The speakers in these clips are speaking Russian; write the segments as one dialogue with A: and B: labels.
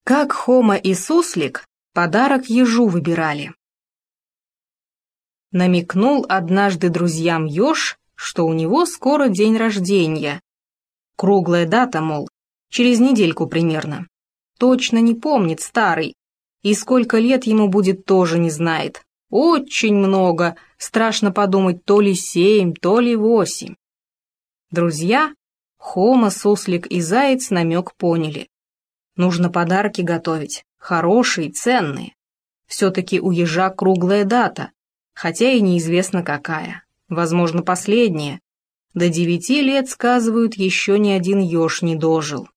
A: Как Хома и Суслик подарок ежу выбирали. Намекнул однажды друзьям еж, что у него скоро день рождения. Круглая дата, мол, через недельку примерно. Точно не помнит старый, и сколько лет ему будет, тоже не знает. Очень много, страшно подумать, то ли 7, то ли 8. Друзья, Хома, Суслик и Заяц намек поняли. Нужно подарки готовить, хорошие, ценные. Все-таки у ежа круглая дата, хотя и неизвестно какая. Возможно, последняя. До 9 лет, сказывают, еще ни один еж не дожил.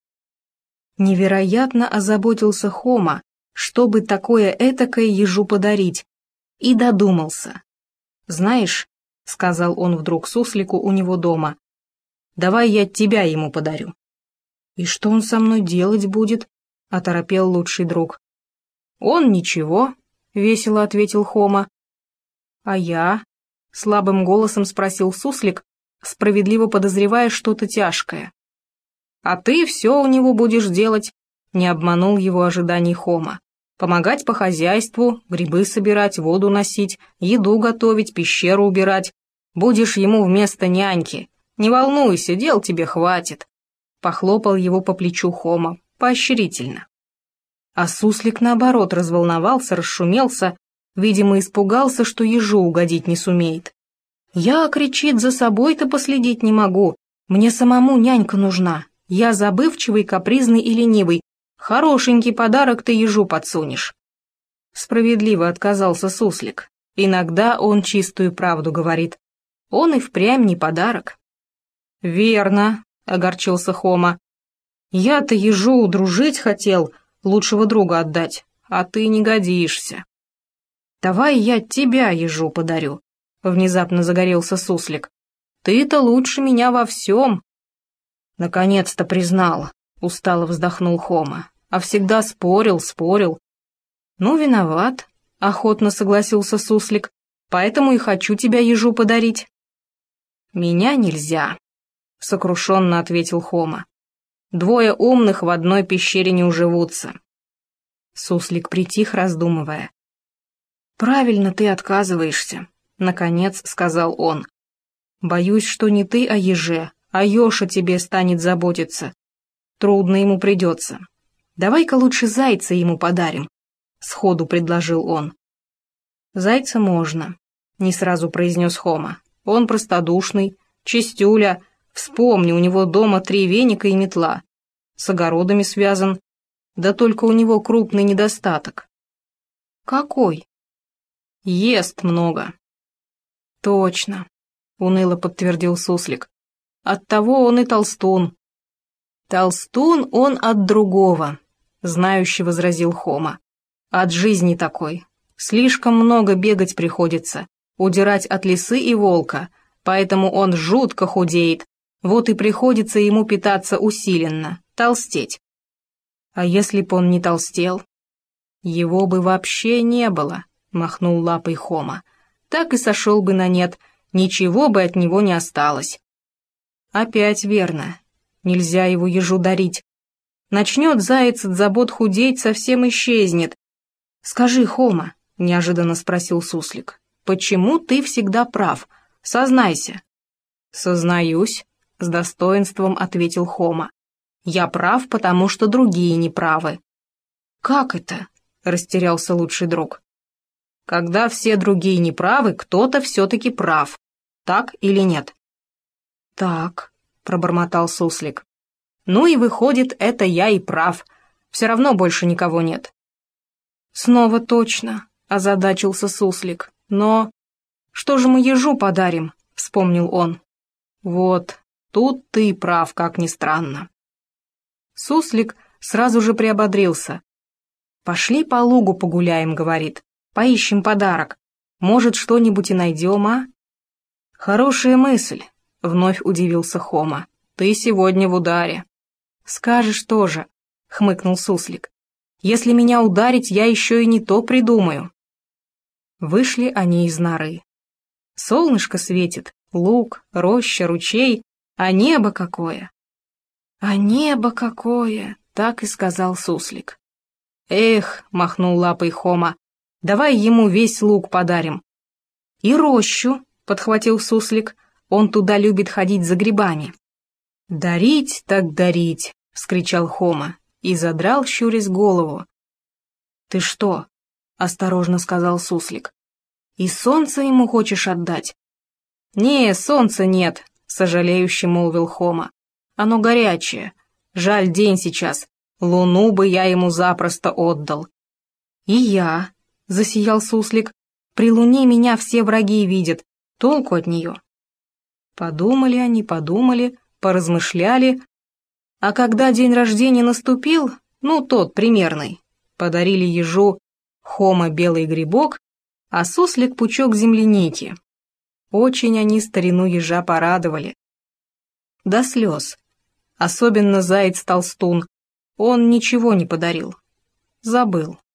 A: Невероятно озаботился Хома, чтобы такое-этакое ежу подарить, и додумался. «Знаешь», — сказал он вдруг Суслику у него дома, — «давай я тебя ему подарю». «И что он со мной делать будет?» — оторопел лучший друг. «Он ничего», — весело ответил Хома. «А я?» — слабым голосом спросил Суслик, справедливо подозревая что-то тяжкое. «А ты все у него будешь делать», — не обманул его ожиданий Хома. «Помогать по хозяйству, грибы собирать, воду носить, еду готовить, пещеру убирать. Будешь ему вместо няньки. Не волнуйся, дел тебе хватит». Похлопал его по плечу Хома, поощрительно. А Суслик, наоборот, разволновался, расшумелся, видимо, испугался, что ежу угодить не сумеет. «Я, — кричит, — за собой-то последить не могу, мне самому нянька нужна, я забывчивый, капризный и ленивый, хорошенький подарок ты ежу подсунешь». Справедливо отказался Суслик, иногда он чистую правду говорит, он и впрямь не подарок. «Верно», — огорчился Хома, — «я-то ежу дружить хотел, лучшего друга отдать, а ты не годишься». «Давай я тебя ежу подарю», — внезапно загорелся Суслик. «Ты-то лучше меня во всем». «Наконец-то признал», — устало вздохнул Хома, — «а всегда спорил». «Ну, виноват», — охотно согласился Суслик, — «поэтому и хочу тебя ежу подарить». «Меня нельзя», — сокрушенно ответил Хома. «Двое умных в одной пещере не уживутся». Суслик притих, раздумывая. «Правильно ты отказываешься», — наконец сказал он. «Боюсь, что не ты о еже, а еж о тебе станет заботиться. Трудно ему придется. Давай-ка лучше зайца ему подарим», — сходу предложил он. «Зайца можно», — не сразу произнес Хома. «Он простодушный, чистюля. Вспомни, у него дома 3 веника и метла. С огородами связан. Да только у него крупный недостаток». «Какой?» «Ест много». «Точно», — уныло подтвердил Суслик. «Оттого он и толстун». «Толстун он от другого», — знающе возразил Хома. «От жизни такой. Слишком много бегать приходится, удирать от лисы и волка, поэтому он жутко худеет. Вот и приходится ему питаться усиленно, толстеть. А если б он не толстел? Его бы вообще не было», — махнул лапой Хома. «Так и сошел бы на нет, ничего бы от него не осталось». «Опять верно. Нельзя его ежу дарить. Начнет заяц от забот худеть, совсем исчезнет». «Скажи, Хома», — неожиданно спросил Суслик, — «почему ты всегда прав? Сознайся». «Сознаюсь», — с достоинством ответил Хома. «Я прав, потому что другие не правы». «Как это?» — растерялся лучший друг. «Когда все другие не правы, кто-то все-таки прав. Так или нет?» «Так», — пробормотал Суслик. «Ну и выходит, это я и прав. Все равно больше никого нет». «Снова точно», — озадачился Суслик. «Но что же мы ежу подарим?» — вспомнил он. «Вот, тут ты прав, как ни странно». Суслик сразу же приободрился. «Пошли по лугу погуляем», — говорит. «Поищем подарок. Может, что-нибудь и найдем, а?» «Хорошая мысль», — вновь удивился Хома. «Ты сегодня в ударе». «Скажешь тоже», — хмыкнул Суслик. «Если меня ударить, я еще и не то придумаю». Вышли они из норы. Солнышко светит, луг, роща, ручей, а небо какое! «А небо какое!» — так и сказал Суслик. «Эх», — махнул лапой Хома, — «давай ему весь луг подарим». «И рощу», — подхватил суслик, — «он туда любит ходить за грибами». «Дарить так дарить», — вскричал Хома и задрал, щурясь, голову. «Ты что?» — осторожно сказал суслик. «И солнце ему хочешь отдать?» «Не, солнца нет», — сожалеюще молвил Хома. «Оно горячее. Жаль, день сейчас. Луну бы я ему запросто отдал». «И я», — засиял суслик, — «при луне меня все враги видят. Толку от нее». Подумали они, подумали, поразмышляли, а когда день рождения наступил, ну, тот примерный, подарили ежу Хома белый грибок, а суслик пучок земляники. Очень они старину ежа порадовали. До слез. Особенно заяц-толстун. Он ничего не подарил. Забыл.